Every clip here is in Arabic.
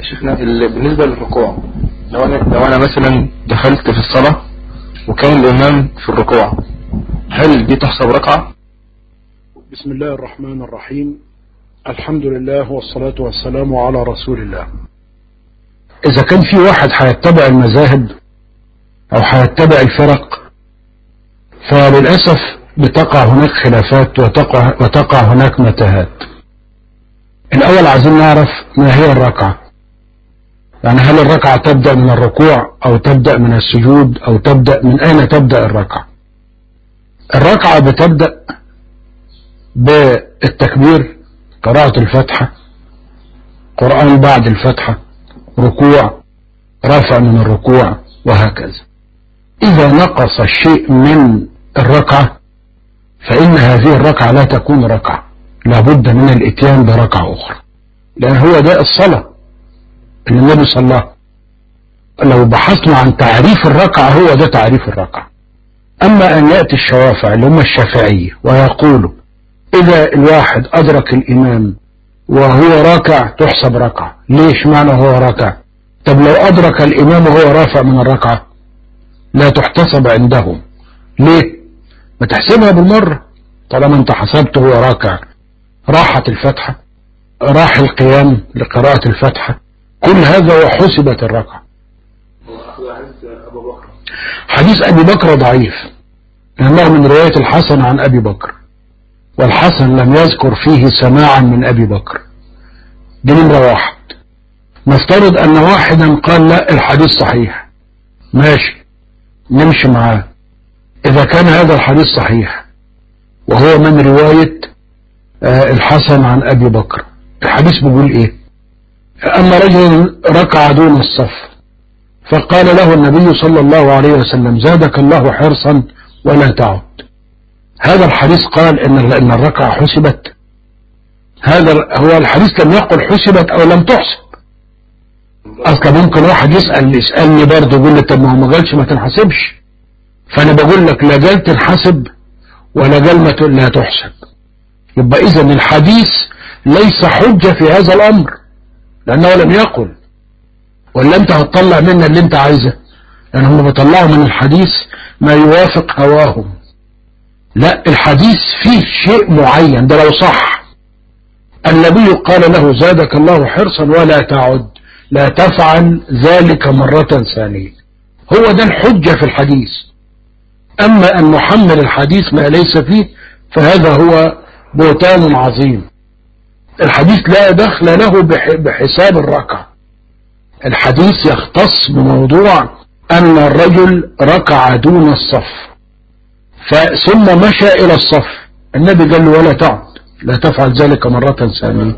شفنا بالنسبة للركوع، لو أنا مثلا دخلت في الصلاة وكان الإمام في الركوع، هل دي تحسب ركعة؟ بسم الله الرحمن الرحيم. الحمد لله والصلاة والسلام على رسول الله. إذا كان في واحد هيتبع المذاهب أو هيتبع الفرق، فللأسف بتقع هناك خلافات وتقع هناك متاهات. الأول عايزين نعرف ما هي الركعة، يعني هل الركعة تبدأ من الركوع أو تبدأ من السجود أو تبدأ من أين تبدأ الركعة؟ الركعة بتبدأ بالتكبير، قراءة الفاتحة، قرآن بعد الفاتحة، ركوع، رفع من الركوع، وهكذا. إذا نقص الشيء من الركعة فإن هذه الركعة لا تكون ركعة، لابد من الاتيان بركعة أخرى، لأن هو ده الصلاة اللي النبي صلى الله عليه وسلم. لو بحثنا عن تعريف الركعة هو ده تعريف الركعة. أما أن يأتي الشوافع اللي هم الشافعية ويقولوا إذا الواحد أدرك الإمام وهو راكع تحسب ركعة، ليش معنى هو راكع؟ طب لو أدرك الإمام وهو رافع من الركعة لا تحتسب عندهم، ليه؟ ما تحسبها بالمرة، طالما انت حسبته هو راكع، راحت الفتحة، راح القيام لقراءة الفتحة، كل هذا وحسبت الركعة. حديث أبي بكر ضعيف لأنه من رواية الحسن عن أبي بكر، والحسن لم يذكر فيه سماعا من أبي بكر. دي نمرة واحد. نفترض أن واحدا قال لا الحديث صحيح، ماشي نمشي معاه. إذا كان هذا الحديث صحيح وهو من رواية الحسن عن أبي بكر، الحديث بيقول إيه؟ أما رجل ركع دون الصف فقال له النبي صلى الله عليه وسلم زادك الله حرصا ولا تعد. هذا الحديث قال إن الركعة حسبت؟ هذا هو الحديث لم يقل حسبت أو لم تحسب. أصلا ممكن واحد يسألني برضه يقول لي طب ما هو ما قالش ما تنحسبش، فأنا بقول لك لا قال تنحسب ولا قال لا تحسب. يبقى إذن الحديث ليس حجة في هذا الأمر لأنه لم يقل، ولا أنت هتطلع منا اللي أنت عايزه، لأن هم بيطلعوا من الحديث ما يوافق هواهم. لا، الحديث فيه شيء معين، ده لو صح النبي قال له زادك الله حرصا ولا تعد، لا تفعل ذلك مرة ثانية، هو ده الحجة في الحديث. أما أن نحمل الحديث ما ليس فيه فهذا هو بهتان عظيم. الحديث لا دخل له بحساب الركعة، الحديث يختص بموضوع أن الرجل ركع دون الصف ثم مشى إلى الصف، النبي قال له ولا تعد، لا تفعل ذلك مرة ثانية.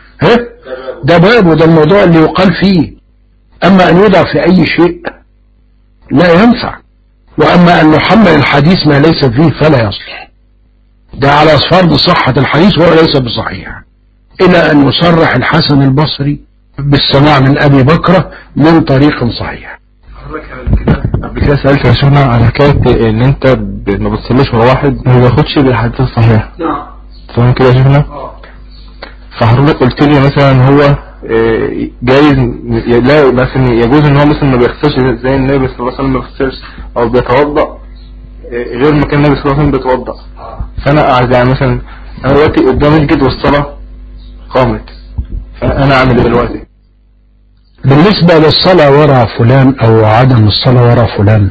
ده باب، وده الموضوع اللي يقال فيه. أما أن يوضع في أي شيء لا ينفع، وأما أن نحمل الحديث ما ليس فيه فلا يصلح. ده على فرض صحة الحديث وهو ليس بصحيح، إلى أن يصرح الحسن البصري بالسماع من أبي بكر من طريق صحيح. قبل كده سألت رسولنا على حكاية إن أنت ما بتصليش مع واحد ما بياخدش بالحديث الصحيح. نعم. فاهم كده يا شيخنا؟ فحضرتك قلت لي مثلا هو جايز لا مثلا يجوز ان هو مثلا ما بيغسلش زي النبي صلى الله عليه وسلم ما بيغسلش او بيتوضا غير ما كان النبي صلى الله عليه وسلم بيتوضا. فانا قاعد يعني مثلا انا دلوقتي قدامي الجد والصلاه قامت، فانا اعمل ايه دلوقتي؟ بالنسبة للصلاة وراء فلان او عدم الصلاة وراء فلان،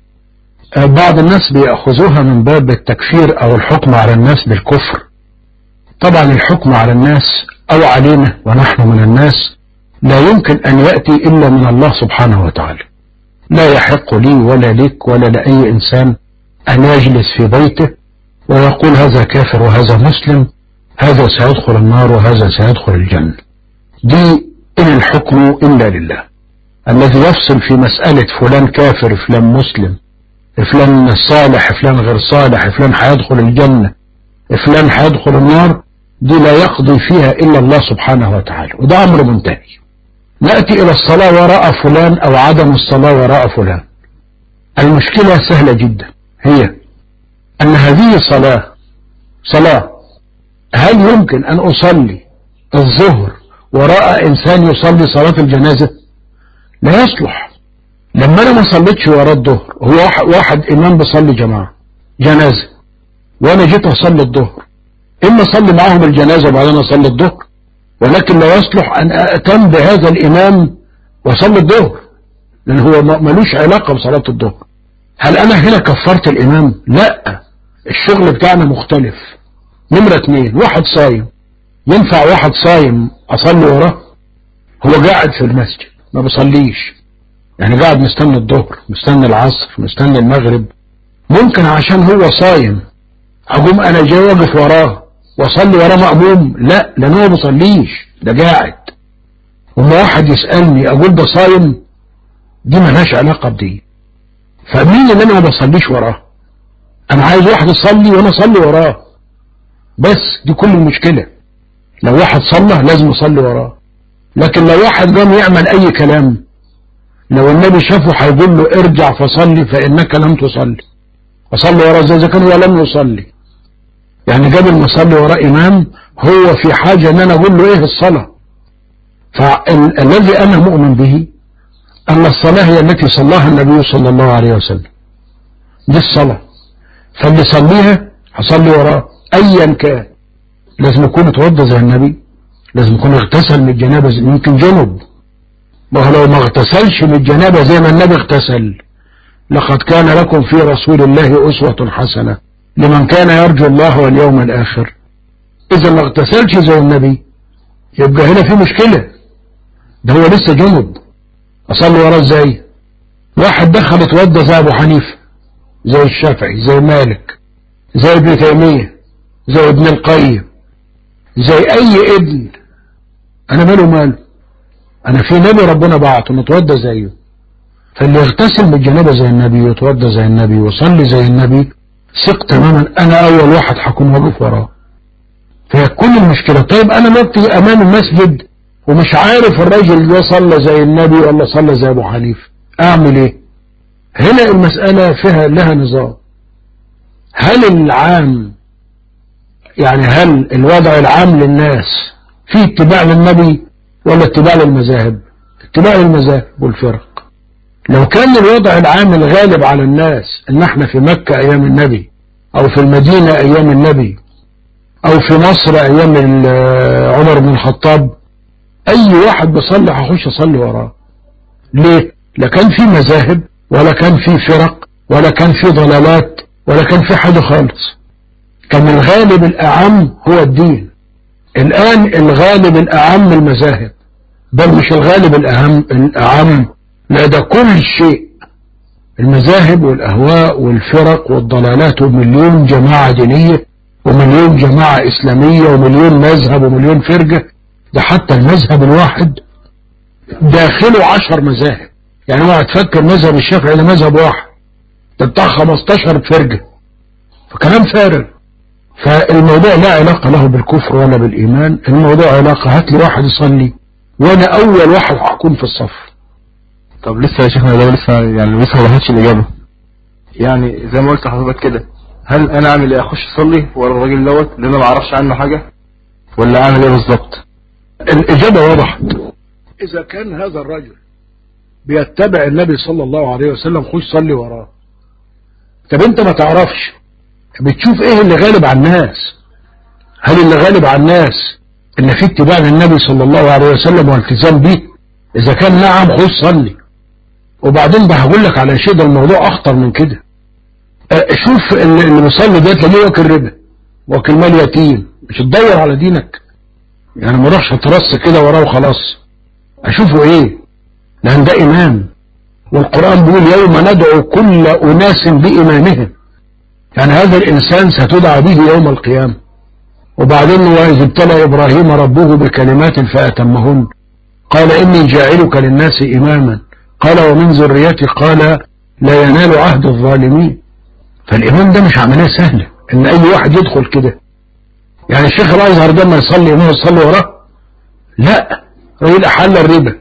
بعض الناس بيأخذوها من باب التكفير او الحكم على الناس بالكفر. طبعا الحكم على الناس او علينا ونحن من الناس لا يمكن ان يأتي الا من الله سبحانه وتعالى. لا يحق لي ولا لك ولا لأي انسان ان يجلس في بيته ويقول هذا كافر وهذا مسلم، هذا سيدخل النار وهذا سيدخل الجنة. دي إن الحكم إلا لله. الذي يفصل في مسألة فلان كافر فلان مسلم، فلان صالح فلان غير صالح، فلان هيدخل الجنة فلان هيدخل النار، دي لا يقضي فيها إلا الله سبحانه وتعالى، وده أمر منتهي. نأتي إلى الصلاة وراء فلان أو عدم الصلاة وراء فلان. المشكلة سهلة جدا، هي أن هذه صلاة هل يمكن أن أصلي الظهر وراء إنسان يصلي صلاة الجنازة؟ لا يصلح. لما أنا ما صليتش وراء الظهر، هو واحد إمام بيصلي جنازة، وأنا جيت أصلي الظهر، إما أصلي معهم الجنازة وبعدين أصلي الظهر، ولكن لا يصلح أن أتم بهذا الإمام وأصلي الظهر، لأن هو ملوش علاقة بصلاة الظهر. هل أنا هنا كفرت الإمام؟ لا، الشغل بتاعنا مختلف. نمرة 2، واحد صايم، ينفع واحد صايم أصلي وراه؟ هو قاعد في المسجد ما بصليش، يعني قاعد مستني الظهر، مستني العصر، مستني المغرب، ممكن عشان هو صايم أقوم أنا جاي واقف وراه وأصلي وراه مأموم؟ لا، لأن هو ما بصليش، ده قاعد. وما واحد يسألني أقول ده صايم، دي ملهاش علاقة بدي. فمين اللي أنا ما بصليش وراه؟ أنا عايز واحد يصلي وأنا أصلي وراه، بس دي كل المشكلة. لو واحد صلى لازم يصلي وراه، لكن لو واحد قام يعمل أي كلام، لو النبي شافه هيقول له ارجع فصلي فإنك لم تصلي، أصلي وراه إذا كان هو لم يصلي. يعني قبل ما أصلي وراه إمام هو في حاجة أن أنا أقول له إيه الصلاة. فالذي أنا مؤمن به أن الصلاة هي التي صلاها النبي صلى الله عليه وسلم، دي الصلاة، فاللي صليها هصلي وراه أيا كان. لازم يكون اتوضى زي النبي، لازم يكون اغتسل من الجنابة، يمكن جنب، ولو ما اغتسلش من الجنابة زي ما النبي اغتسل، لقد كان لكم في رسول الله أسوة حسنة لمن كان يرجو الله واليوم الآخر. إذا ما اغتسلش زي النبي يبقى هنا في مشكلة، ده هو لسه جنب، أصلي وراه ازاي؟ واحد دخل اتوضى زي أبو حنيفة، زي الشافعي، زي مالك، زي ابن تيمية، زي ابن القيم، زي أي ابن، أنا ماله ماله؟ أنا في نبي ربنا بعته نتوضى زيه. فاللي يغتسل من الجنابة زي النبي ويتوضى زي النبي ويصلي زي النبي، ثق تماما أنا أول واحد هكون واقف وراه. فهي كل المشكلة. طيب أنا نبتي أمام المسجد ومش عارف الراجل ده صلى زي النبي ولا صلى زي أبو حنيفة، أعمل إيه؟ هنا المسألة فيها لها نظام. هل العام، يعني هل الوضع العام للناس في اتباع للنبي ولا اتباع للمذاهب؟ اتباع للمذاهب والفرق. لو كان الوضع العام الغالب على الناس ان احنا في مكة ايام النبي، او في المدينة ايام النبي، او في مصر ايام عمر بن الخطاب، اي واحد بيصلي هخش اصلي وراه. ليه؟ لا كان في مذاهب ولا كان في فرق ولا كان في ضلالات ولا كان في حاجة خالص، كان الغالب الأعم هو الدين. الآن الغالب الأعم المذاهب، بل مش الغالب الأعم، لا ده كل شيء، المذاهب والأهواء والفرق والضلالات، ومليون جماعة دينية ومليون جماعة إسلامية ومليون مذهب ومليون فرقة. ده حتى المذهب الواحد داخله 10 مذاهب، يعني هو هتفكر مذهب الشافعي ده مذهب واحد، ده بتاع 15 فرقة، فكلام فارغ. فالموضوع لا علاقة له بالكفر ولا بالإيمان، الموضوع علاقة هات لي واحد يصلي وأنا أول واحد هكون في الصف. طب لسه يا شيخنا ده لسه يعني لسه ما ضحتش الإجابة. يعني زي ما قلت لحضرتك كده، هل أنا أعمل إيه؟ أخش أصلي ورا الراجل دوت اللي أنا ما أعرفش عنه حاجة، ولا أعمل إيه بالظبط؟ الإجابة وضحت. إذا كان هذا الرجل بيتبع النبي صلى الله عليه وسلم خش صلي وراه. طب أنت ما تعرفش، بتشوف إيه اللي غالب على الناس؟ هل اللي غالب على الناس إن في اتباع للنبي صلى الله عليه وسلم والتزام به؟ إذا كان نعم خش صلي. وبعدين ده هقول لك على شيء، ده الموضوع أخطر من كده. شوف اللي بيصلي ده تلاقيه واكل ربا، واكل مال يتيم، مش تدور على دينك؟ يعني ما اروحش اترص كده وراه وخلاص، اشوفه ايه؟ لان ده امام، والقرآن بيقول يوم ندعو كل اناس بامامهم، يعني هذا الانسان ستدعى به يوم القيامة. وبعدين واذ ابتلى ابراهيم ربه بكلمات فاتمهن قال اني جاعلك للناس اماما قال ومن ذريتي قال لا ينال عهد الظالمين. فالامام ده مش عملية سهلة ان اي واحد يدخل كده. يعني الشيخ الازهر ده ما يصلي امام يصلي وراه؟ لا، راجل احل الربا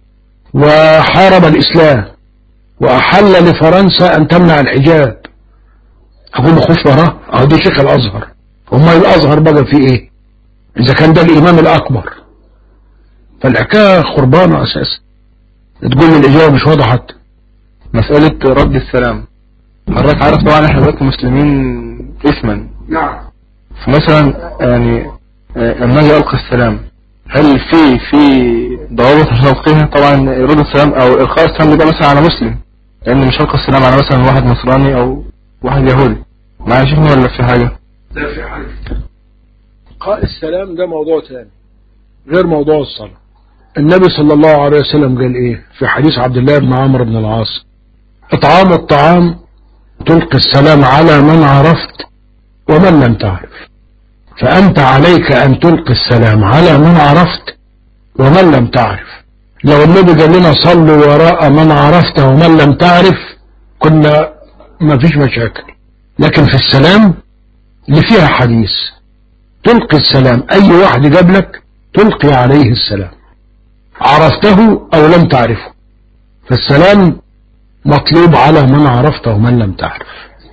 وحارب الاسلام واحل لفرنسا ان تمنع الحجاب، اقول له خش وراه؟ اهو ده شيخ الازهر. امال الازهر بقى فيه ايه اذا كان ده الامام الاكبر؟ فالحكاية خربانة أساسا. تقول لي الإجابة مش واضحة. مسألة رد السلام، حضرتك عارف طبعا احنا دلوقتي مسلمين اسما. نعم. فمثلا يعني لما اجي القي السلام، هل في ضوابط تلقيها؟ طبعا رد السلام او القاء السلام ده مثلا على مسلم، لان مش هلقي السلام على مثلا واحد نصراني او واحد يهودي. معايا شيخ ولا في حاجة؟ لا في حاجة. إلقاء السلام ده موضوع ثاني غير موضوع الصلاة. النبي صلى الله عليه وسلم قال ايه في حديث عبد الله بن عمرو بن العاص: اطعام الطعام تلقي السلام على من عرفت ومن لم تعرف، فأنت عليك أن تلقي السلام على من عرفت ومن لم تعرف. لو النبي قال لنا صلوا وراء من عرفت ومن لم تعرف كنا ما فيش مشاكل، لكن في السلام اللي فيها حديث تلقي السلام، أي واحد قبلك تلقي عليه السلام عرفته أو لم تعرفه، فالسلام مطلوب على من عرفته ومن لم تعرف.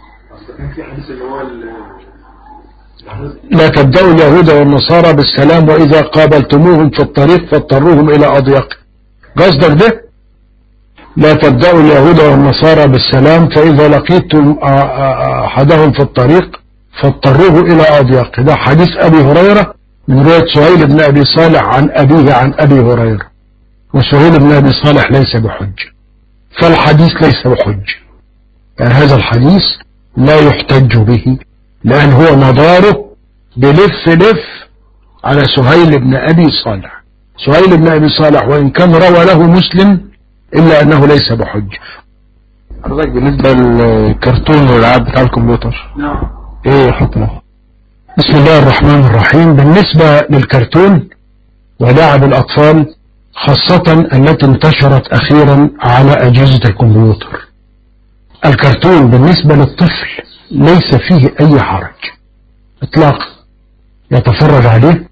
لا تبدأوا اليهود والنصارى بالسلام وإذا قابلتموهم في الطريق فاضطروهم إلى أضيق. قصدك ده؟ لا تبدأوا اليهود والنصارى بالسلام فإذا لقيتم أحدهم في الطريق فاضطروه إلى أضيق. ده حديث أبي هريرة من رواية سهيل بن أبي صالح عن أبيه عن أبي هريرة، وسهيل بن أبي صالح ليس بحج، فالحديث ليس بحج. يعني هذا الحديث لا يحتج به، لأن هو مداره بلف على سهيل بن أبي صالح. سهيل بن أبي صالح وإن كان روى له مسلم إلا أنه ليس بحج. حضرتك بالنسبة للكرتون والألعاب بتاع الكمبيوتر، نعم، إيه حكمه؟ بسم الله الرحمن الرحيم. بالنسبة للكرتون ولعب الأطفال خاصة التي انتشرت أخيرا على أجهزة الكمبيوتر، الكرتون بالنسبة للطفل ليس فيه أي حرج إطلاقا، يتفرج عليه.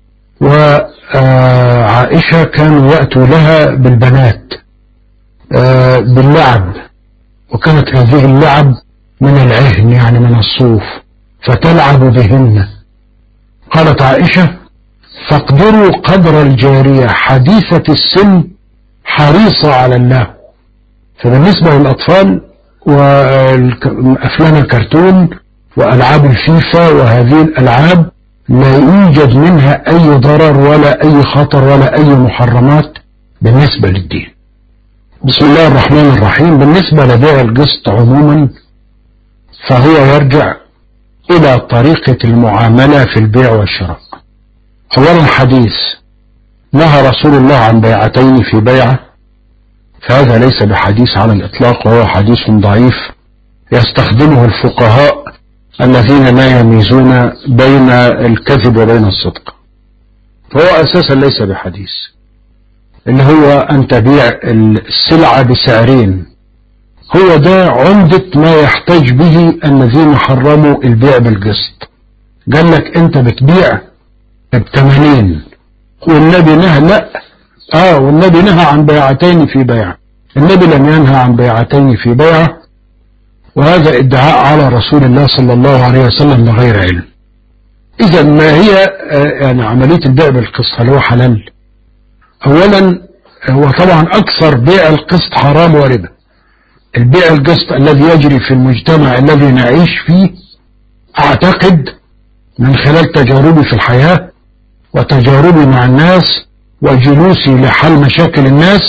وعائشة كانوا يأتوا لها بالبنات باللعب، وكانت هذه اللعب من العهن يعني من الصوف، فتلعب بهن. قالت عائشة: فاقدروا قدر الجارية حديثة السن حريصة على الله. فبالنسبة للأطفال وأفلام الكرتون وألعاب الفيفا وهذه الألعاب لا يوجد منها أي ضرر ولا أي خطر ولا أي محرمات بالنسبة للدين. بسم الله الرحمن الرحيم. بالنسبة لبيع القسط عموما فهو يرجع إلى طريقة المعاملة في البيع والشراء. أولا حديث نهى رسول الله عن بيعتين في بيعة، فهذا ليس بحديث على الإطلاق، وهو حديث ضعيف يستخدمه الفقهاء الذين لا يميزون بين الكذب وبين الصدق، فهو أساسا ليس بحديث. اللي هو أن تبيع السلعة بسعرين، هو ده عمدة ما يحتاج به الذين حرموا البيع بالقسط. قال لك أنت بتبيع ب80 والنبي نهى، لا والنبي نهى عن بيعتين في بيعة، النبي لم ينهى عن بيعتين في بيعة، وهذا ادعاء على رسول الله صلى الله عليه وسلم بغير علم. إذا ما هي يعني عملية البيع بالقسط هل هو حلال؟ أولا هو طبعا أكثر بيع القسط حرام وربا. البيع القسط الذي يجري في المجتمع الذي نعيش فيه، أعتقد من خلال تجاربي في الحياة وتجاربي مع الناس وجلوسي لحل مشاكل الناس،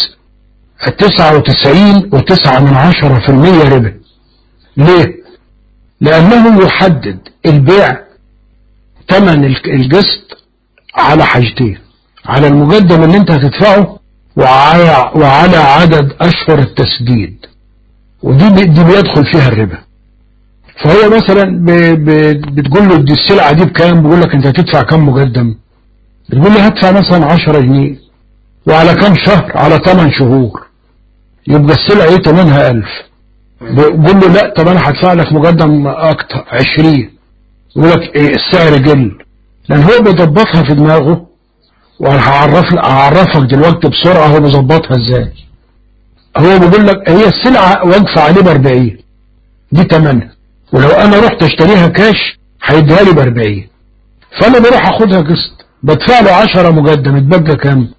99.9% ربا. ليه؟ لأنه يحدد البيع ثمن القسط على حاجتين: على المقدم اللي انت هتدفعه وعلى عدد أشهر التسديد، ودي بيدخل فيها الربا. فهو مثلا بتقول له دي السلعة دي بكام، بيقول لك انت هتدفع كام مقدم، بتقول له هدفع مثلا 10 جنيه، وعلى كام شهر؟ على 8 شهور، يبقى السلعة ايه ثمنها 1000. بيقول له لا طب انا هدفع لك مقدم اكتر 20، يقول لك ايه السعر قل، لان هو بيضبطها في دماغه. وانا هعرفك دلوقتي بسرعة هو بيظبطها ازاي. هو بيقول لك هي السلعة واقفة عليه ب40، دي ثمنها، ولو انا رحت اشتريها كاش هيديها لي ب40، فانا بروح اخدها قسط بدفع له 10 مقدم، اتبقى كام؟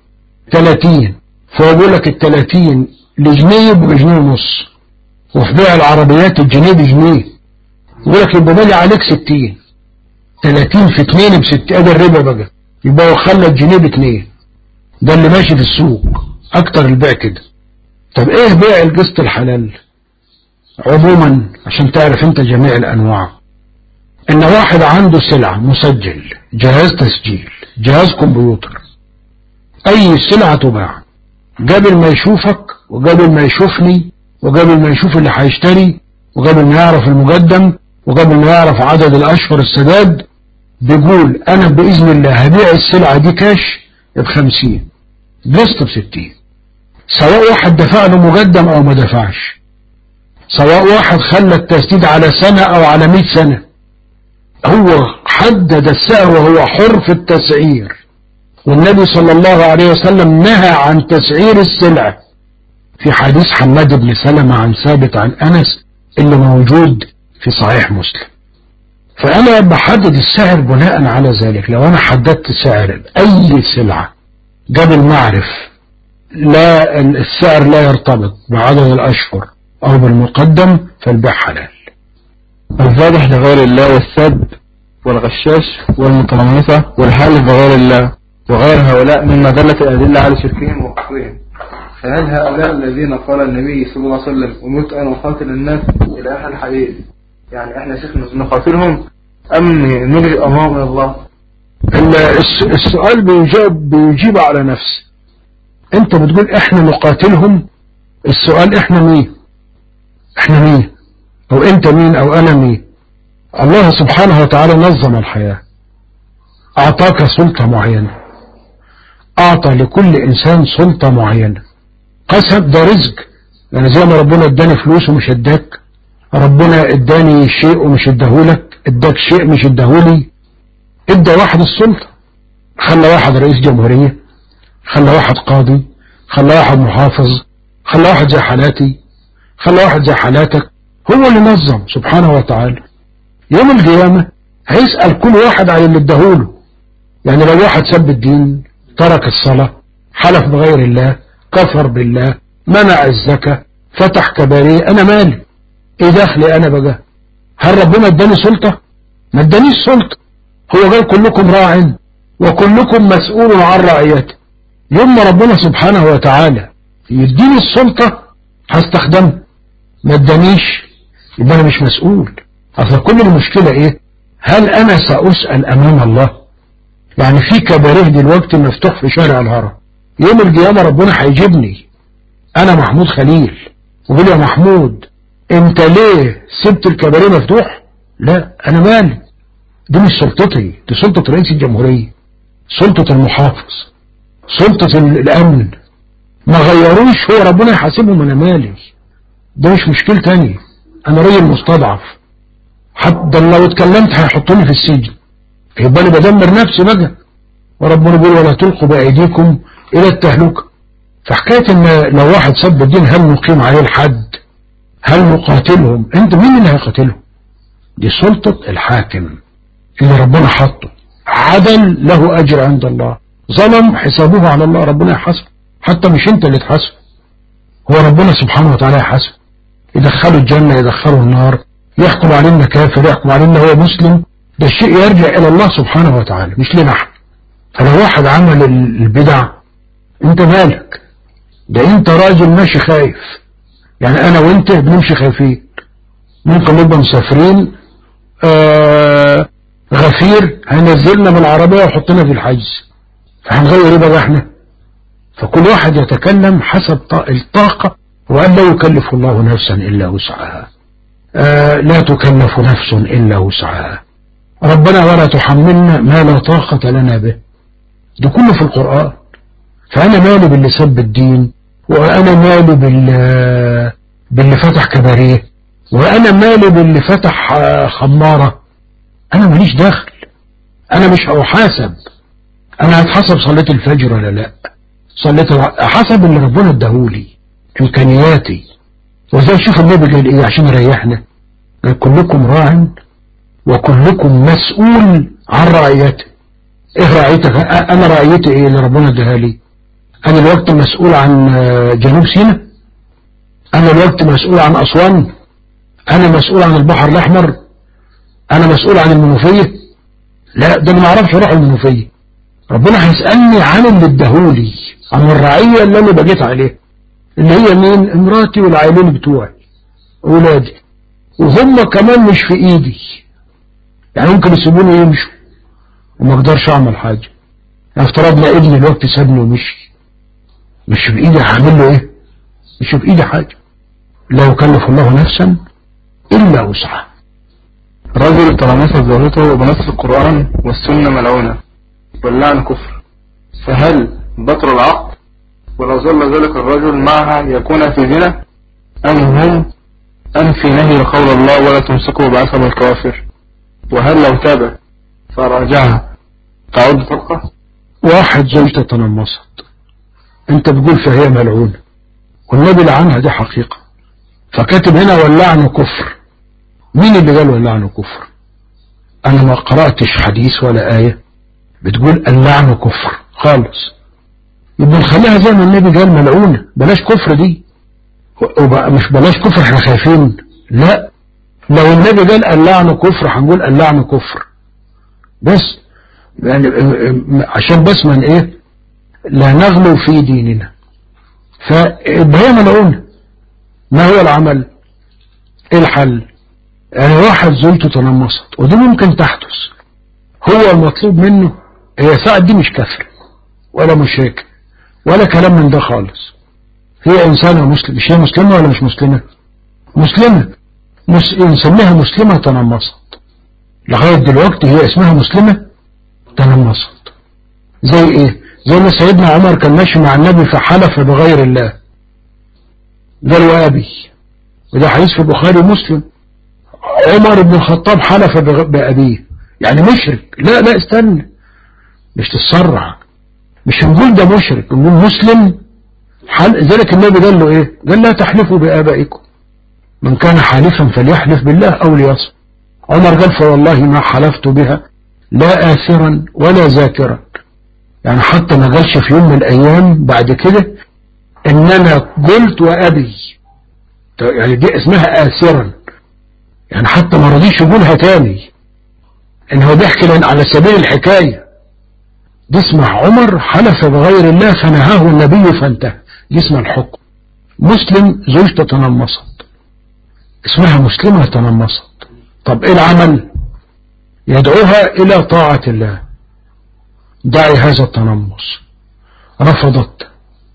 30، فهو بيقول لك ال30 لجنيه بجنيه ونص، وفي بيع العربيات الجنيه بجنيه، يقول لك يبقى بالي عليك 60. 30 في 2 ب60، ادي الربا بقى، يبقى هو خلى الجنيه ب2. ده اللي ماشي في السوق، اكتر البيع كده. طب ايه بيع القسط الحلال عموما عشان تعرف انت جميع الانواع؟ ان واحد عنده سلعة مسجل، جهاز تسجيل، جهاز كمبيوتر، اي سلعة تباع، قبل ما يشوفك وقبل ما يشوفني وقبل ما يشوف اللي هيشتري وقبل ما يعرف المقدم وقبل ما يعرف عدد الاشهر السداد، بيقول انا باذن الله هبيع السلعة دي كاش ب50، قسط ب60، سواء واحد دفع له مقدم او ما دفعش، سواء واحد خلى التسديد على سنة او على 100 سنة، هو حدد السعر وهو حر في التسعير. والنبي صلى الله عليه وسلم نهى عن تسعير السلع في حديث حماد بن سلمة عن ثابت عن أنس اللي موجود في صحيح مسلم. فأنا بحدد السعر بناء على ذلك. لو أنا حددت سعر أي سلعة قبل ما أعرف لا السعر لا يرتبط بعدد الأشهر أو بالمقدم فالبيع حلال. الذابح لغير الله والسب والغشاش والمتنمصة والحالف بغير الله وغير هؤلاء مما دلت الأدلة على شركهم وكفرهم. فهل هؤلاء الذين قال النبي صلى الله عليه وسلم أمرت أن أقاتل الناس إلى آخر الحديث، يعني إحنا شيخ نقاتلهم أم نجري أمام الله؟ السؤال بيجيب على نفسه. أنت بتقول إحنا نقاتلهم، السؤال إحنا مين؟ إحنا مين؟ أو أنت مين أو أنا مين؟ الله سبحانه وتعالى نظم الحياة، أعطاك سلطة معينة، أعطى لكل إنسان سلطة معينة، قسم ده رزق. يعني زي ما ربنا اداني فلوس ومش اداك، ربنا اداني شيء ومش اداهولك، اداك شيء مش اداهولي. ادى واحد السلطة، خلى واحد رئيس جمهورية، خلى واحد قاضي، خلى واحد محافظ، خلى واحد زي حالاتي، خلى واحد زي حالاتك. هو اللي نظم سبحانه وتعالى. يوم القيامة هيسأل كل واحد عن اللي اداهوله. يعني لو واحد سب الدين، ترك الصلاة، حلف بغير الله، كفر بالله، منع الزكاة، فتح كباريه، انا مالي؟ ايه دخلي انا بقى؟ هل ربنا اداني سلطة؟ ما ادانيش سلطة. هو قال كلكم راع وكلكم مسؤول عن رعيته. يوم ما ربنا سبحانه وتعالى يديني السلطة هستخدمها، ما ادانيش يبقى انا مش مسؤول. اصل كل المشكلة ايه؟ هل انا سأسأل امام الله؟ يعني في كباريه دلوقتي مفتوح في شارع الهرم، يوم القيامة ربنا هيجيبني انا محمود خليل ويقول يا محمود انت ليه سبت الكباريه مفتوح؟ لا انا مالي، دي مش سلطتي، دي سلطة رئيس الجمهورية، سلطة المحافظ، سلطة الامن. ما غيروش، هو ربنا يحاسبهم، انا مالي، ده مش مشكلة تانية. انا راجل مستضعف، حتى لو اتكلمت هيحطوني في السجن، يبقى انا بدمر نفسي بقى. وربنا بيقول ولا تلقوا بايديكم الى التهلكة. فحكاية ان لو واحد سب الدين هل نقيم عليه الحد؟ هل نقاتلهم؟ انت مين اللي هيقاتلهم؟ دي سلطة الحاكم اللي ربنا حطه، عدل له اجر عند الله، ظلم حسابه على الله، ربنا يحاسبه. حتى مش انت اللي تحاسبه، هو ربنا سبحانه وتعالى يحاسبه، يدخله الجنة يدخله النار، يحكم علينا كافر يحكم علينا هو مسلم، ده الشيء يرجع الى الله سبحانه وتعالى مش لنا احنا. فلو واحد عمل البدع انت مالك؟ ده انت راجل ماشي خايف. يعني انا وانت بنمشي خايفين، ممكن نبقى مسافرين غفير هينزلنا من العربية ويحطنا في الحجز، فهنغير ايه بقى احنا؟ فكل واحد يتكلم حسب الطاقة، وأن لا يكلف الله نفسا إلا وسعها، لا تكلف نفس إلا وسعها، ربنا ولا تحملنا ما لا طاقة لنا به. ده كله في القرآن. فأنا مالي باللي سب الدين، وأنا مالي باللي فتح كباريه، وأنا مالي باللي فتح خمارة. أنا ماليش دخل، أنا مش هحاسب. أنا هتحسب صليت الفجر ولا لا، صليت حسب اللي ربنا اداهولي إمكانياتي. وزي شوف النبي قال إيه عشان يريحنا؟ قال كلكم راع وكلكم مسؤول عن رعيته. إيه رعيتك؟ أنا رعيتي إيه اللي ربنا اداها لي؟ أنا الوقت مسؤول عن جنوب سيناء؟ أنا الوقت مسؤول عن أسوان؟ أنا مسؤول عن البحر الأحمر؟ أنا مسؤول عن المنوفية؟ لا، ده أنا ما أعرفش أروح المنوفية. ربنا هيسألني عن اللي اداهولي، عن الرعية اللي أنا بقيت عليها، اللي هي مين؟ امراتي والعائلين بتوعي أولادي، وهم كمان مش في إيدي. يعني ممكن يسيبوني يمشوا وما أقدرش أعمل حاجة. يعني افترضنا ابني الوقت سابني ومشي، مش بإيدي، هعمل له إيه؟ مش بإيدي حاجة. لا يكلف الله نفسا إلا وسعها. رجل تلمست زوجته بنص القرآن والسنة ملعونة واللعن كفر، فهل بطل العقد ولو ظل ذلك الرجل معها يكون في زنا، أم في نهي قول الله ولا تمسكوا بعصم الكوافر؟ وهل لو تاب فراجعها تعود طلقة؟ واحد زوجته تنمصت، انت بتقول فهي ملعونة، والنبي لعنها، دي حقيقة. فكاتب هنا واللعن كفر. مين اللي قال واللعن كفر؟ انا ما قرأتش حديث ولا آية بتقول اللعن كفر خالص. يبقى نخليها زي ما النبي قال ملعونة، بلاش كفر دي. مش بلاش كفر احنا خايفين، لا، لو النبي قال اللعن كفر هنقول اللعن كفر بس، يعني عشان بس من ايه لا نغلو في ديننا. فهي ملعونة. ما هو العمل؟ ايه الحل؟ يعني واحد زوجته تنمصت، ودي ممكن تحدث، هو المطلوب منه، هي ساعة دي مش كفر ولا مشرك ولا كلام من ده خالص. هي إنسانة مسلمة، مش هي مسلمة ولا مش مسلمة؟ مسلمة، نسميها مسلمة تنمصت. لغاية دلوقتي هي اسمها مسلمة تنمصت. زي ايه؟ زي ما سيدنا عمر كان ماشي مع النبي فحلف بغير الله، قال وأبي، وده حديث في البخاري ومسلم. عمر بن الخطاب حلف بأبيه، يعني مشرك. لا لا استنى، مش تتسرع، مش هنقول ده مشرك، نقول مسلم. ذلك النبي قال له ايه؟ قال لا تحلفوا بآبائكم، من كان حالفا فليحلف بالله أو ليصمت. عمر قال فوالله ما حلفت بها لا آثرا ولا ذاكرا، يعني حتى ما قالش في يوم من الأيام بعد كده إن أنا قلت وأبي، يعني دي اسمها آثرا، يعني حتى ما رضيش يقولها تاني، إن هو بيحكي لنا على سبيل الحكاية. دي اسمها عمر حلف بغير الله فنهاه النبي فانتهى، دي اسمها الحكم. مسلم زوجته تنمصت، اسمها مسلمة تنمصت. طب ايه العمل؟ يدعوها الى طاعة الله، دعي هذا التنمص. رفضت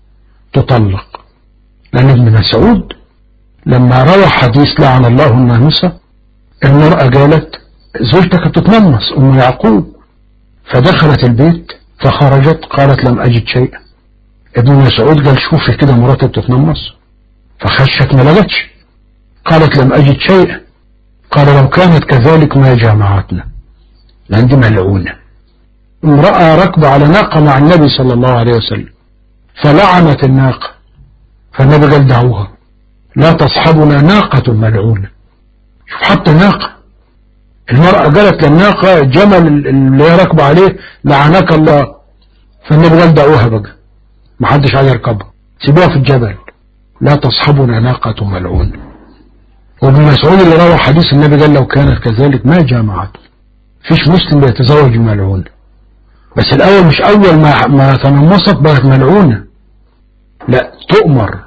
تطلق، لان ابن مسعود لما روى حديث لعن الله النامصة، المرأة قالت زوجتك تتنمص ام يعقوب، فدخلت البيت فخرجت قالت لم اجد شيئا. ابن مسعود قال شوفي كده مراتي بتتنمص، فخشت ما لقتش، قالت لم اجد شيئا. قال لو كانت كذلك ما جامعتنا، لأن دي ملعونة. امرأة ركبة على ناقة مع النبي صلى الله عليه وسلم فلعنت الناقة، فالنبي قال دعوها لا تصحبنا ناقة ملعونة. شوف حتى ناقة، المرأة قالت للناقة جمل اللي هي راكبة عليه لعنك الله، فالنبي قال دعوها بقى، ما حدش عايز يركبها، سيبوها في الجبل، لا تصحبنا ناقة ملعونة. وابن مسعود اللي روى حديث النبي قال لو كانت كذلك ما جامعته. فيش مسلم بيتزوج الملعون، بس الأول مش أول ما تنمصت بقت ملعونة، لا، تؤمر.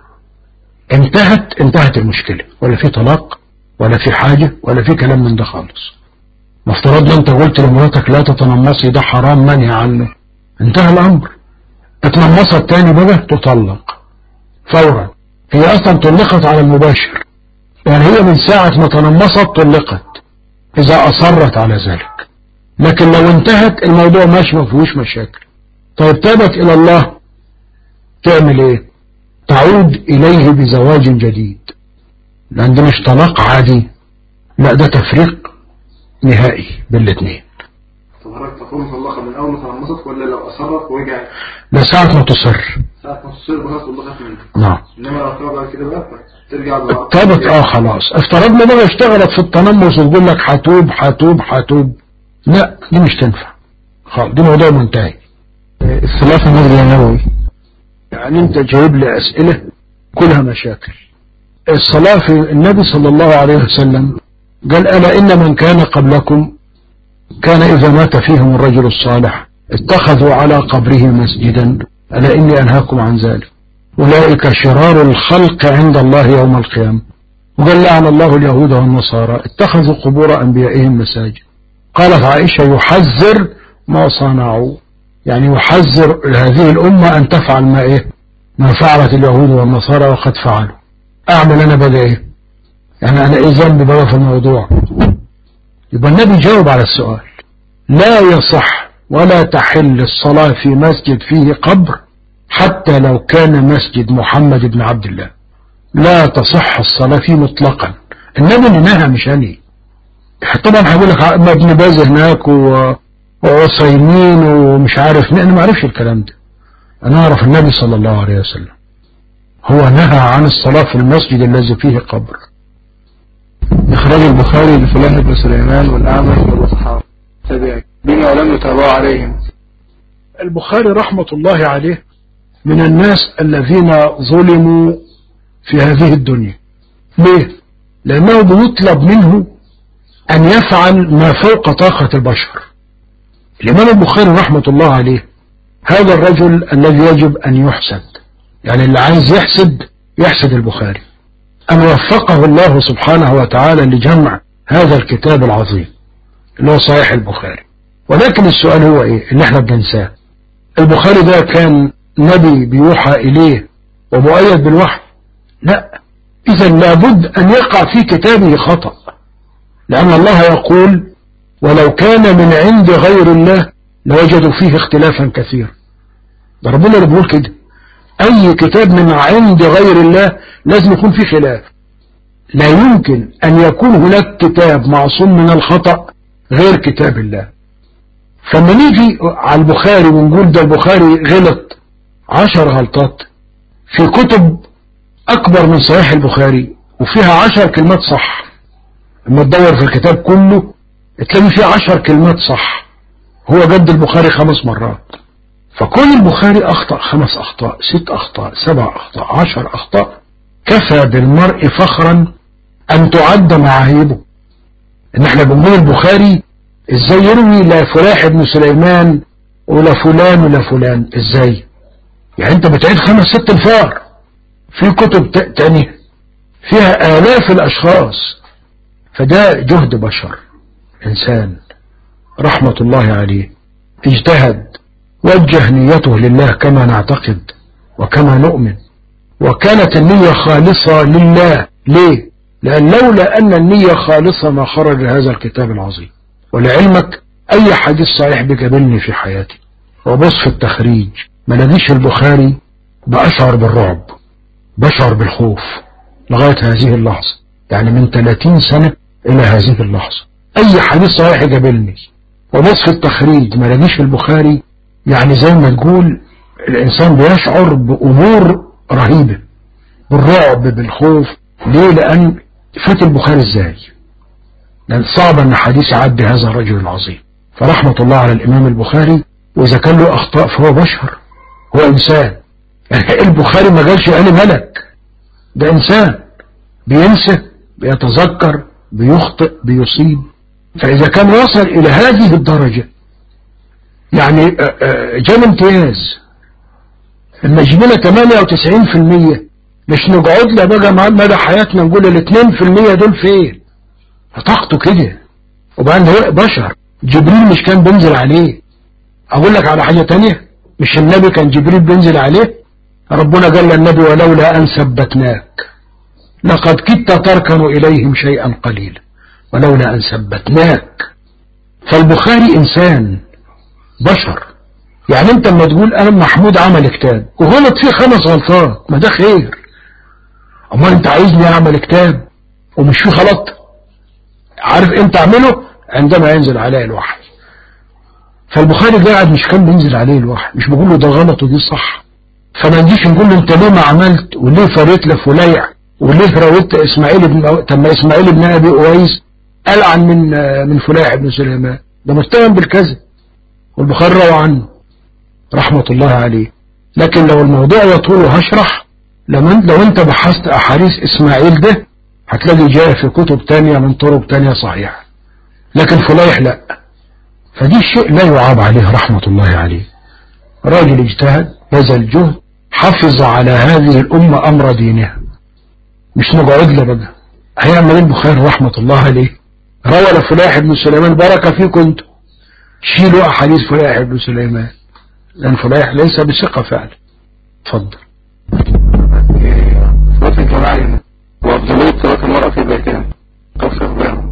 انتهت المشكلة، ولا في طلاق ولا في حاجة ولا في كلام من ده خالص. ما افترضنا انت قلت لمراتك لا تتنمصي، ده حرام منهي عنه، انتهى الأمر. اتنمصت تاني بقى تطلق فورا، هي أصلا طلقت على المباشر، يعني هي من ساعة ما تنمصت طلقت إذا أصرت على ذلك. لكن لو انتهت الموضوع ماشي ما فيهوش مشاكل. طيب تابت إلى الله، تعمل إيه؟ تعود إليه بزواج جديد، لأن ده مش طلاق عادي، لا ده تفريق نهائي بالاثنين. طب حضرتك تكون مطلقة من أول ما تنمصت ولا لو أصرت ورجعت؟ لا، ساعة ما تصر. ساعة ما تصر بقى طلقت منه. نعم. إنما لو تابت بعد كده بقى ترجع بقى. تابت خلاص. افترضنا بقى اشتغلت في التنمص وتقول لك حتوب، لا دي مش تنفع خالص، دي موضوع منتهي. الصلاة في المسجد النبوي يعني انت جايب لي اسئلة كلها مشاكل. الصلاة في النبي صلى الله عليه وسلم قال ألا إن من كان قبلكم كان إذا مات فيهم الرجل الصالح اتخذوا على قبره مسجدا ألا إني أنهاكم عن ذلك أولئك شرار الخلق عند الله يوم القيامة. وقال لعن الله اليهود والنصارى اتخذوا قبور أنبيائهم مساجد. قالت عائشة يحذر ما صنعوا، يعني يحذر هذه الأمة أن تفعل ما فعلت اليهود والنصارى وقد فعلوا. أعمل أنا بقى إيه؟ يعني أنا إيه ذنبي بقى في الموضوع؟ يبقى النبي جاوب على السؤال. لا يصح ولا تحل الصلاة في مسجد فيه قبر حتى لو كان مسجد محمد بن عبد الله، لا تصح الصلاة فيه مطلقا. النبي اللي نهى مش أنا. طبعا هقول لك ابن باز هناك وعصيمين ومش عارف مين، أنا ما أعرفش الكلام ده. أنا أعرف النبي صلى الله عليه وسلم هو نهى عن الصلاة في المسجد الذي فيه قبر. إخراج البخاري لفلاح بن سليمان والأعمش والأصحاب تابعين بما لم يتابعوا عليهم. البخاري رحمة الله عليه من الناس الذين ظلموا في هذه الدنيا. ليه؟ لأنه بيطلب منه أن يفعل ما فوق طاقة البشر. الإمام البخاري رحمة الله عليه هذا الرجل الذي يجب أن يحسد، يعني اللي عايز يحسد البخاري أن وفقه الله سبحانه وتعالى لجمع هذا الكتاب العظيم اللي هو صحيح البخاري. ولكن السؤال هو إيه اللي احنا بننساه؟ البخاري ده كان نبي بيوحى إليه ومؤيد بالوحي؟ لا. إذا لابد أن يقع في كتابه خطأ، لأن الله يقول ولو كان من عند غير الله لوجدوا فيه اختلافا كثيرا. ده ربنا اللي بيقول كده. أي كتاب من عند غير الله لازم يكون فيه خلاف. لا يمكن أن يكون هناك كتاب معصوم من الخطأ غير كتاب الله. فما نيجي على البخاري ونقول ده البخاري غلط 10 غلطات في كتب أكبر من صحيح البخاري وفيها 10 كلمات صح، لما تدور في الكتاب كله تلاقي فيه 10 كلمات صح، هو جد البخاري 5 مرات. فكون البخاري أخطأ 5 أخطاء 6 أخطاء 7 أخطاء 10 أخطاء كفى بالمرء فخرا أن تعد معايبه. إن احنا بنقول البخاري ازاي يروي لا فلاح بن سليمان ولا فلان ولا فلان؟ ازاي؟ يعني انت بتعيد 5 6 انفار في كتب تانية فيها آلاف الأشخاص. فده جهد بشر، إنسان رحمة الله عليه اجتهد وجه نيته لله كما نعتقد وكما نؤمن، وكانت النية خالصة لله. ليه؟ لأن لولا أن النية خالصة ما خرج هذا الكتاب العظيم. ولعلمك أي حديث صحيح بيقابلني في حياتي وبص في التخريج ما لاقيش البخاري بأشعر بالرعب، بشعر بالخوف لغاية هذه اللحظة، يعني من 30 سنة إلى هذه اللحظة. أي حديث صحيح يقابلني وبص في التخريج ما لاقيش البخاري، يعني زي ما تقول الإنسان بيشعر بأمور رهيبة، بالرعب بالخوف. ليه؟ لأن فات البخاري ازاي؟ لأن صعب أن حديث يعدي هذا الرجل العظيم. فرحمة الله على الإمام البخاري، وإذا كان له أخطاء فهو بشر، هو إنسان. يعني البخاري ما قالش أنا ملك، ده إنسان بينسى بيتذكر بيخطئ بيصيب. فإذا كان وصل إلى هذه الدرجة يعني جاب امتياز المجملة 98%، مش نقعد له بقى مدى حياتنا نقول ال2% دول فين؟ طاقته كده. وبعدين هو بشر، جبريل مش كان بينزل عليه. اقول لك على حاجة تانية، مش النبي كان جبريل بينزل عليه؟ ربنا قال للنبي ولولا ان ثبتناك لقد كدت تركن اليهم شيئا قليلا ولولا ان ثبتناك. فالبخاري انسان بشر. يعني انت لما تقول انا محمود عمل كتاب وغلط فيه 5 غلطات ما ده خير، اما انت عايزني اعمل كتاب ومش فيه غلط؟ عارف امتى اعمله؟ عندما ينزل عليه الوحي. فالبخاري قاعد مش كان بينزل عليه الوحي، مش بقول له ده غلط ودي صح. فما نجيش نقول له انت ليه ما عملت وليه فريت لفليع وليه رويت اسماعيل بن طب ما اسماعيل بن ابي اويس ألعن من فليع بن سليمان، ده متهم بالكذب والبخاري روى عنه رحمة الله عليه. لكن لو الموضوع يطول هشرح. لو انت بحثت احاديث اسماعيل ده هتلاقي جاء في كتب تانية من طرق تانية صحيحة، لكن فليح لا. فدي شيء لا يعاب عليه رحمة الله عليه، راجل اجتهد بذل جهد حفظ على هذه الأمة أمر دينها، مش نقعد له بقى. هيعمل البخاري رحمة الله عليه روى لفلاح بن سليمان بارك فيكم انتم، شيلوا أحاديث فلاح بن سليمان لأن فلاح ليس بثقة فعلا. اتفضل. صلاة الجماعة وأفضلية صلاة المرأة في بيتها توفيق بها.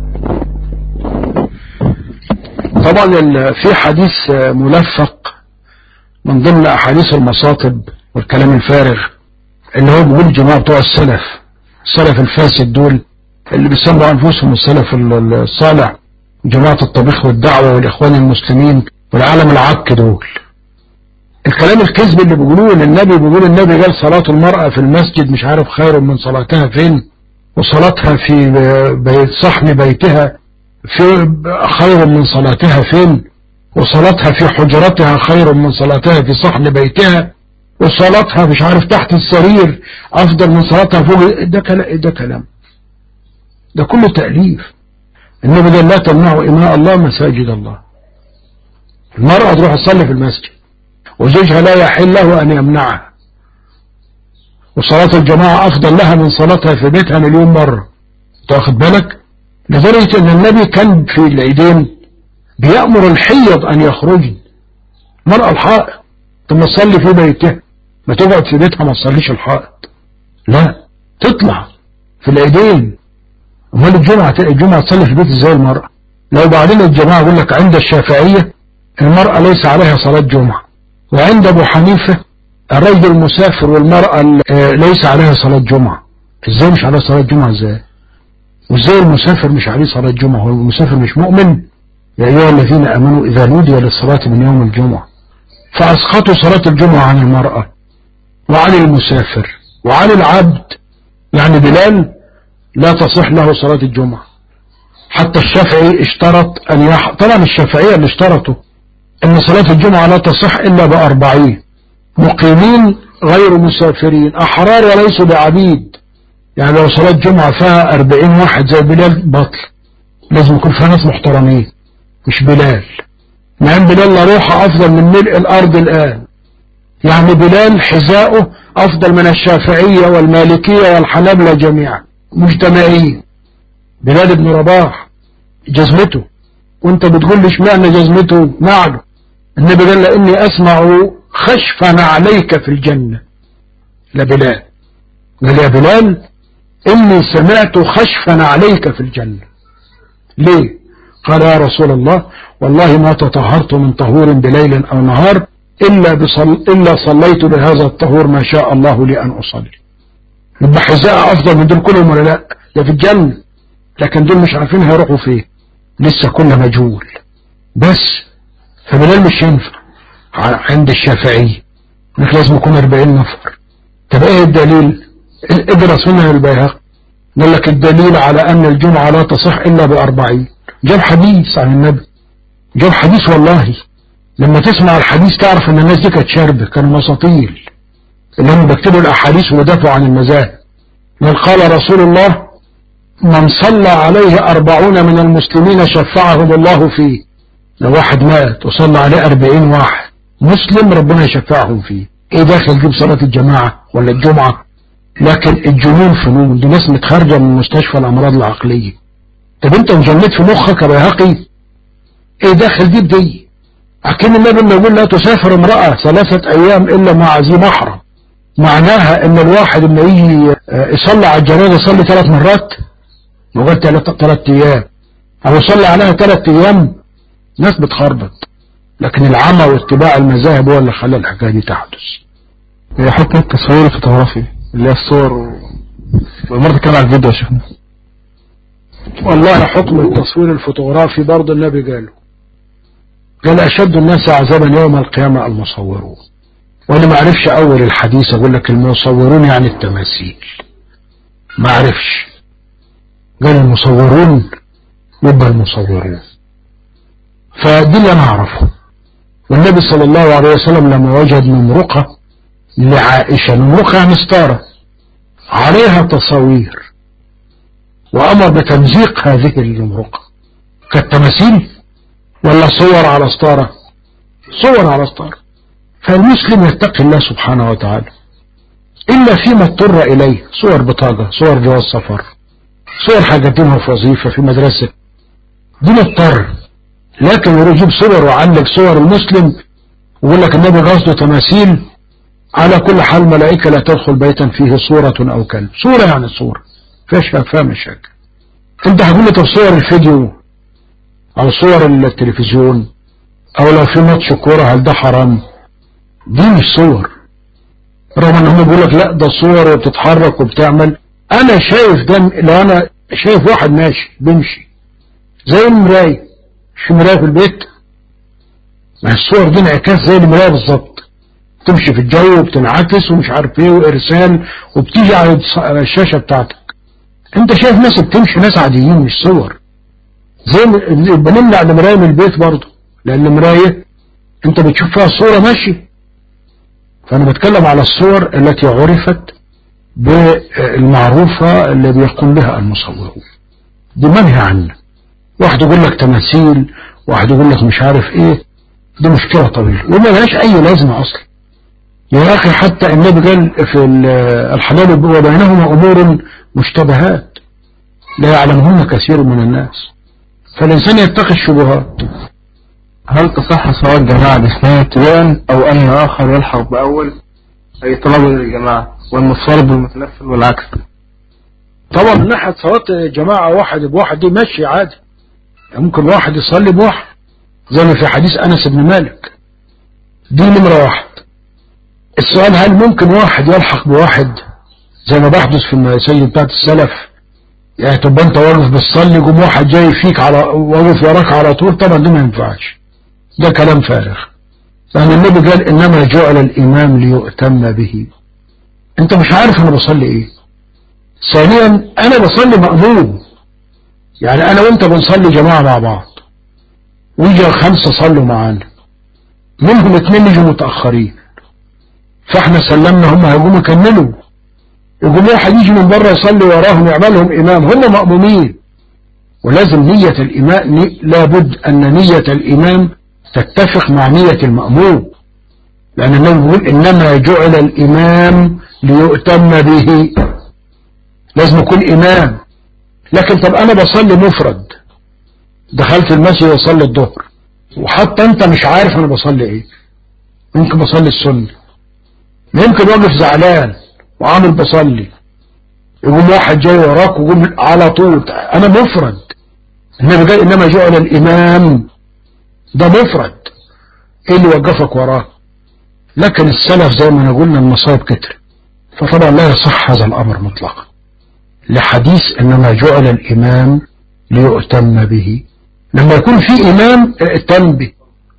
طبعا في حديث ملفق من ضمن أحاديث المصاطب والكلام الفارغ اللي هو بيقول الجماعة بتوع السلف الفاسد دول اللي بيسموا أنفسهم السلف الصالح، جماعة الطبيخ والدعوة والإخوان المسلمين والعالم العك دول. الكلام الكذب اللي بيقولوه للنبي، بيقول النبي قال صلاة المرأة في المسجد مش عارف خير من صلاتها فين، وصلاتها في صحن بيتها في خير من صلاتها فين، وصلاتها في حجرتها خير من صلاتها في صحن بيتها، وصلاتها مش عارف تحت السرير أفضل من صلاتها فوق. ده كلام ده كله تأليف. النبي قال لا تمنعوا إماء الله مساجد الله. المرأة تروح تصلي في المسجد وزوجها لا يحل له أن يمنعها، وصلاة الجماعة أفضل لها من صلاتها في بيتها مليون مرة. تاخد بالك؟ لدرجة أن النبي كان في العيدين بيأمر الحيض أن يخرجن، المرأة الحائض ثم تصلي في بيتها، ما تقعد في بيتها ما تصليش الحائط، لا تطلع في العيدين. امال الجمعة تصلي في البيت ازاي المرأة؟ لو بعدين الجماعة يقول لك عند الشافعية المرأة ليس عليها صلاة جمعة، وعند ابو حنيفة الرجل المسافر والمرأة ليس عليها صلاة جمعة. ازاي مش عليها صلاة جمعة ازاي؟ وازاي المسافر مش عليه صلاة جمعة؟ هو المسافر مش مؤمن؟ يا ايها الذين امنوا اذا نودي للصلاة من يوم الجمعة. فاسقطوا صلاة الجمعة عن المرأة وعن المسافر وعن العبد. يعني بلال لا تصح له صلاة الجمعة. حتى الشافعي اشترط طبعا الشافعية اللي اشترطوا ان صلاة الجمعة لا تصح الا ب40 مقيمين غير مسافرين احرار وليسوا بعبيد. يعني لو صلاة جمعة فيها 40 واحد زي بلال بطل، لازم يكون فيها ناس محترمين مش بلال. مع بلال لروحه افضل من ملء الارض الان. يعني بلال حذاؤه افضل من الشافعية والمالكية والحنابلة جميعا مجتمعين. بلال بن رباح جزمته، وانت بتقول لي اشمعنى جزمته؟ نعله. النبي قال اني اسمع خشفا عليك في الجنة. لا بلال قال يا بلال اني سمعت خشفا عليك في الجنة. ليه؟ قال يا رسول الله والله ما تطهرت من طهور بليل او نهار إلا صليت بهذا الطهور ما شاء الله لي أن أصلي. يبقى حذاء أفضل من دول كلهم ولا لا؟ ده في الجنة، لكن دول مش عارفين هيروحوا فين، لسه كله مجهول. بس فبلال مش ينفع عند الشافعي، انك لازم يكون 40 نفر. طب ايه الدليل؟ ادرس منها البيهقي قال لك الدليل على أن الجمعة لا تصح إلا ب40. جاب حديث عن النبي، جاب حديث والله. لما تسمع الحديث تعرف ان الناس دي كانت شاربة، كانوا مساطيل اللي هم بيكتبوا الاحاديث ودافعوا عن المذاهب. قال رسول الله من صلى عليه 40 من المسلمين شفعهم الله فيه. لو واحد مات وصلى عليه 40 واحد مسلم ربنا يشفعهم فيه. ايه داخل يجيب صلاة الجماعة ولا الجمعة؟ لكن الجنون فنون، دي ناس متخرجة من مستشفى الامراض العقلية. طب انت انجنيت في مخك يا بيهقي؟ ايه داخل دي بدي؟ أكن النبي لما يقول لا تسافر امرأة 3 أيام إلا مع ذي محرم، معناها إن الواحد لما يجي يصلي على الجنازة يصلي 3 مرات، وقال 3 أيام، أو يصلي عليها 3 أيام. ناس بتخربط، لكن العمى واتباع المذاهب هو اللي خلى الحكاية دي تحدث. هي حكم التصوير الفوتوغرافي اللي هي الصور والمرة كان على الفيديو يا شيخنا. والله حكم التصوير الفوتوغرافي برضه النبي قال أشد الناس عذابا يوم القيامة المصورون. وأنا ما أعرفش أول الحديث أقول لك المصورون يعني التماثيل، ما أعرفش. قال المصورون يبقى المصورون، فدي اللي أنا أعرفه. والنبي صلى الله عليه وسلم لما وجد نمرقة لعائشة نمرقها مسطرة عليها تصاوير، وأمر بتمزيق هذه النمرقة. كالتماثيل ولا صور على ستارة؟ صور على ستارة. فالمسلم يتقي الله سبحانه وتعالى إلا فيما اضطر إليه، صور بطاقة، صور جواز سفر، صور حاجتينها في وظيفة في مدرسة، دي مضطر. لكن يجيب صور وعلق صور المسلم ويقول لك النبي قصده تماثيل، على كل حال ملائكة لا تدخل بيتا فيه صورة أو كلب. صورة يعني صورة فيها مشاكل. انت هتقول لي طب صور الفيديو او صور التلفزيون او لو في ماتش كورة هل ده حرام؟ دي مش صور، رغم ان هم بيقول لك لا ده صور وبتتحرك وبتعمل. انا شايف ده، لو انا شايف واحد ماشي بيمشي زي المراية، مش مراية في البيت، ما الصور دي انعكاس زي المراية بالظبط، تمشي في الجو وبتنعكس ومش عارف ايه وارسال وبتيجي على الشاشة بتاعتك. انت شايف ناس بتمشي، ناس عاديين مش صور. زي بنمنع المراية من البيت برضه، لان المراية انت بتشوف فيها صورة ماشي. فانا بتكلم على الصور التي عرفت بالمعروفة اللي بيقوم بها المصورون، دي منهي عنه. واحد يقول لك تماثيل، واحد يقول لك مش عارف ايه، دي مشكلة طويلة وما لهاش اي لازمة اصلا. يا اخي حتى النبي قال في الحلال وبينهما امور مشتبهات لا يعلمهن كثير من الناس، فالانسان يتقي الشبهات. هل تصح صلاة جماعة باثنين ابتداء او ان اخر يلحق باول، اي طلب للجماعة والمفترض والمتنفل والعكس؟ طبعا من ناحية صلاة جماعة واحد بواحد دي ماشي عادي، يعني ممكن واحد يصلي بواحد زي ما في حديث انس بن مالك، دي نمرة واحد. السؤال هل ممكن واحد يلحق بواحد زي ما بيحدث في المساجد بتاعت السلف؟ يعني تبقى انت واقف بتصلي يقوم واحد جاي فيك على واقف وراك على طول، طبعا ده ما ينفعش، ده كلام فارغ. لأن النبي قال إنما جعل الإمام ليؤتم به. أنت مش عارف أنا بصلي إيه. ثانيا أنا بصلي مأموم، يعني أنا وأنت بنصلي جماعة مع بعض، ويجي 5 صلوا معانا، منهم 2 يجوا متأخرين، فإحنا سلمنا هم هيقوموا يكملوا، يقوم واحد يجي من بره يصلي وراهم يعملهم إمام، هم مأمومين. ولازم نية الإمام، لابد أن نية الإمام تتفق مع نية المأموم، لأن النبي بيقول إنما جعل الإمام ليؤتم به، لازم يكون إمام. لكن طب أنا بصلي مفرد، دخلت المسجد وصلي الظهر، وحتى أنت مش عارف أنا بصلي إيه، ممكن بصلي السنة، ممكن واقف زعلان وعامل بصلي، يقوم واحد جاي وراك ويقوم على طول أنا مفرد. النبي قال إنما جعل الإمام، ده مفرد، إيه اللي وقفك وراك؟ لكن السلف زي ما قلنا المصائب كتر، فطبعا لا يصح هذا الأمر مطلقا، لحديث إنما جعل الإمام ليؤتم به. لما يكون في إمام ائتم به،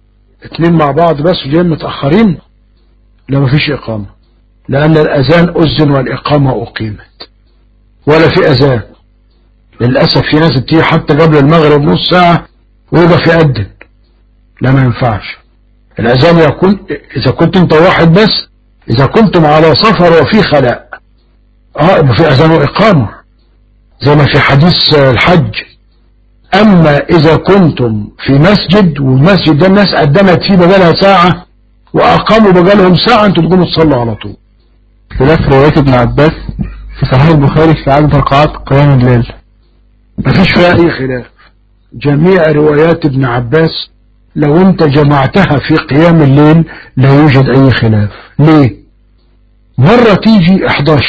2 مع بعض بس جايين متأخرين، لا مفيش إقامة، لأن الأذان أذن والإقامة أقيمت، ولا في أذان. للأسف في ناس بتيجي حتى قبل المغرب نص ساعة ويقف يأذن، لا ما ينفعش. الأذان يكون إذا كنت أنت واحد بس، إذا كنتم على سفر وفي خلاء يبقى في أذان وإقامة زي ما في حديث الحج. أما إذا كنتم في مسجد والمسجد ده الناس قدمت فيه بقالها ساعة وأقاموا بقالهم ساعة، أنتوا تقوموا تصلوا على طول. خلاف رواية ابن عباس في صحيح البخاري في عدد ركعات قيام الليل، مفيش فيها أي خلاف. جميع روايات ابن عباس لو أنت جمعتها في قيام الليل لا يوجد أي خلاف. ليه؟ مرة تيجي 11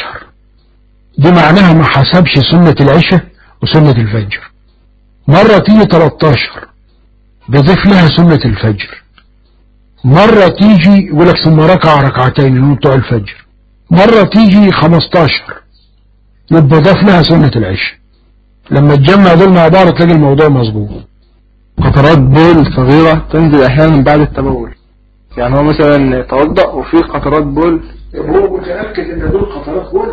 دي معناها ما حسبش سنة العشاء وسنة الفجر، مرة تيجي 13 بيضيف لها سنة الفجر، مرة تيجي يقول لك ثم ركع ركعتين اللي هم بتوع الفجر، مرة تيجي 15 يبقى ضاف لها سنة العشاء. لما تجمع دول مع بعض تلاقي الموضوع مظبوط. قطرات بول صغيرة تنزل أحيانا بعد التبول، يعني هو مثلا توضأ وفي قطرات بول، هو متأكد ان دول قطرات بول؟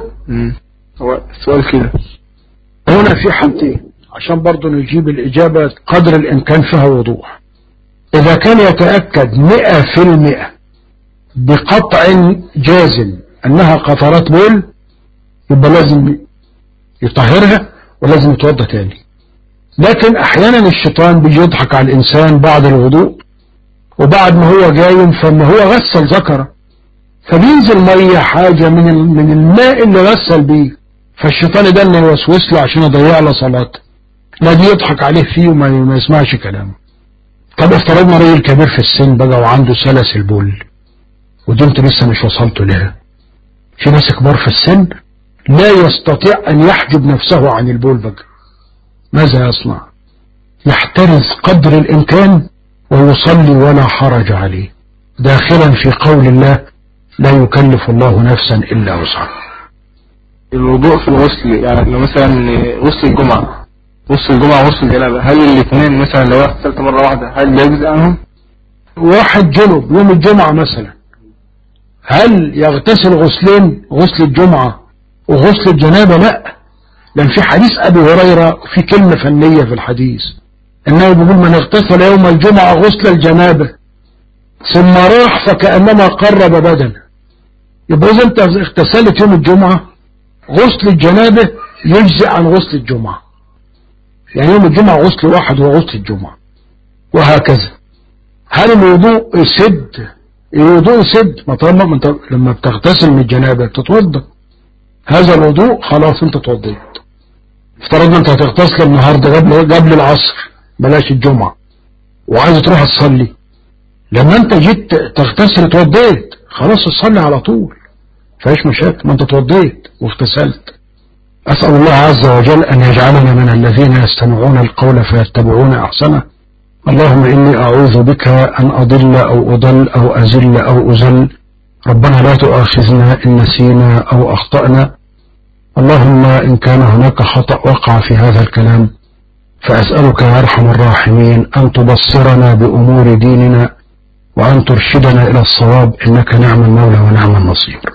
هو السؤال كده. هنا في حالتين عشان برضو نجيب الإجابة قدر الإمكان فيها وضوح. إذا كان يتأكد 100% بقطع جازم انها قطرات بول، يبقى لازم يطهرها ولازم يتوضى تاني. لكن احيانا الشيطان بيجي يضحك على الانسان بعد الوضوء، وبعد ما هو جايم فما هو غسل ذكره، فبينزل ميه حاجه من الماء اللي غسل بيه، فالشيطان ده اللي يوسوس له عشان يضيع له صلاته، لا دي يضحك عليه فيه وما يسمعش كلامه. طب افترضنا راجل كبير في السن بقى وعنده سلاسل بول، ودي انت لسه مش وصلت لها. في ناس كبار في السن لا يستطيع ان يحجب نفسه عن البول بقى، ماذا يصنع؟ يحترز قدر الامكان ويصلي ولا حرج عليه، داخلا في قول الله لا يكلف الله نفسا الا وسعها. الوضوء في الغسل، يعني لو مثلا غسل الجمعة وغسل الجنابة، هل الاثنين مثلا لو غسلت مرة واحدة هل لا يجزي عنهم؟ واحد جنب يوم الجمعة مثلا، هل يغتسل غسلين، غسل الجمعة وغسل الجنابة؟ لا، لأن في حديث أبي هريرة وفي كلمة فنية في الحديث، إنه بيقول من اغتسل يوم الجمعة غسل الجنابة ثم راح فكأنما قرب بدنه. يبقى إذا أنت اغتسلت يوم الجمعة غسل الجنابة يجزئ عن غسل الجمعة، يعني يوم الجمعة غسل واحد هو غسل الجمعة، وهكذا. هل الوضوء يسد؟ الوضوء يسد، ما طالما انت لما بتغتسل من الجنابة بتتوضى، هذا الوضوء خلاص انت توضيت. افترضنا انت هتغتسل النهارده قبل العصر، بلاش الجمعة، وعايز تروح تصلي، لما انت جيت تغتسل اتوضيت، خلاص تصلي على طول، فايش مشاكل، ما انت توضيت واغتسلت. اسأل الله عز وجل ان يجعلنا من الذين يستمعون القول فيتبعون احسنه. اللهم إني أعوذ بك أن أضل أو أضل أو أزل أو أزل، ربنا لا تؤاخذنا إن نسينا أو أخطأنا. اللهم إن كان هناك خطأ وقع في هذا الكلام فأسألك يا أرحم الراحمين أن تبصرنا بأمور ديننا وأن ترشدنا إلى الصواب، إنك نعم المولى ونعم النصير.